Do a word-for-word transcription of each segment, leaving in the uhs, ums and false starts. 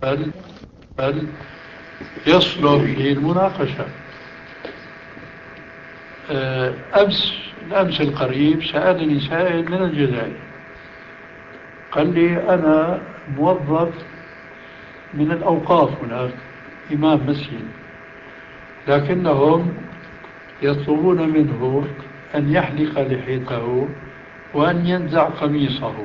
بل بل يصلح للمناقشة. أمس الأمس القريب سألني سائل من الجزائر، قال لي أنا موظف من الأوقاف هناك، إمام مسجد، لكنهم يطلبون منه أن يحلق لحيته وأن ينزع قميصه.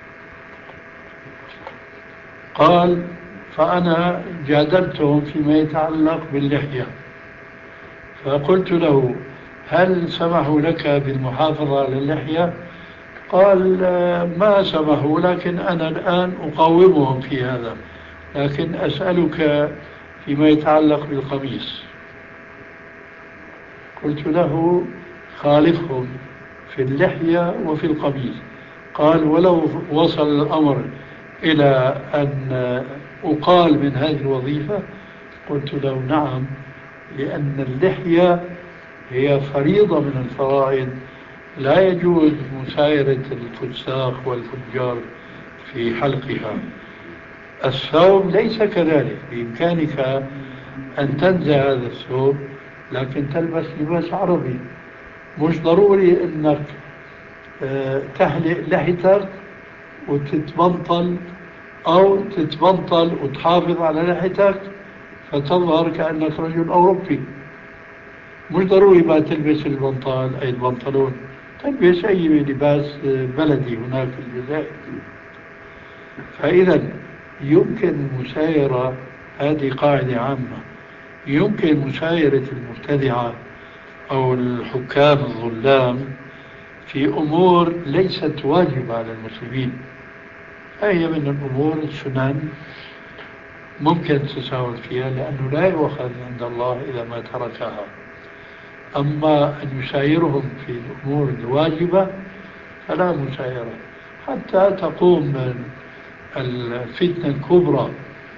قال فأنا جادلتهم فيما يتعلق باللحية، فقلت له هل سمحوا لك بالمحافظة على اللحية؟ قال ما سمحوا، لكن أنا الآن أقاومهم في هذا، لكن أسألك فيما يتعلق بالقميص. قلت له خالفهم في اللحية وفي القميص. قال ولو وصل الأمر إلى أن أقال من هذه الوظيفة؟ قلت له نعم، لأن اللحية هي فريضة من الفرائض، لا يجوز مسايرة الفساق والفجار في حلقها. الثوب ليس كذلك، بإمكانك أن تنزع هذا الثوب لكن تلبس لباس عربي. مش ضروري أنك تحلق لحيتك وتتبنطل، أو تتبنطل وتحافظ على لحيتك فتظهر كأنك رجل أوروبي. مش ضروري ما تلبس البنطال أي البنطلون، تلبس أي لباس بلدي هناك في الجزائر. فإذا يمكن مسايرة، هذه قاعدة عامة، يمكن مسايرة المبتدعة أو الحكام الظلام في أمور ليست واجبة على المسلمين، هي من الأمور السنن ممكن تساوي فيها، لأنه لا يؤخذ عند الله إذا ما تركها. أما أن يسايرهم في الأمور الواجبة فلا مسايرة، حتى تقوم الفتنة الكبرى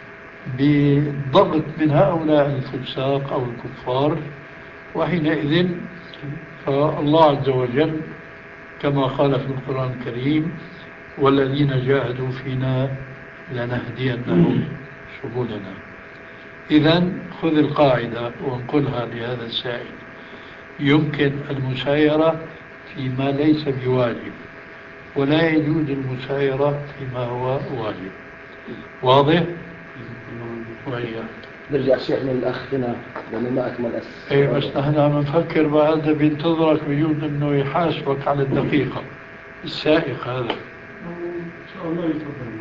بضغط من هؤلاء الفساق أو الكفار، وحينئذ فالله عز وجل كما قال في القرآن الكريم والذين جاهدوا فينا لنهدينهم سبلنا. إذن خذ القاعدة وانقلها لهذا السائل، يمكن المسايرة فيما ليس بواجب، ولا يجوز المسايرة فيما هو واجب. واضح؟ وهي نرجع شيخ من الأخ هنا لأنه ما أكمل أسس. ايه بس نحن عم نفكر بعد بينتظرك، بيجوز انه يحاسبك على الدقيقة. السائق هذا ان شاء الله يتفضل.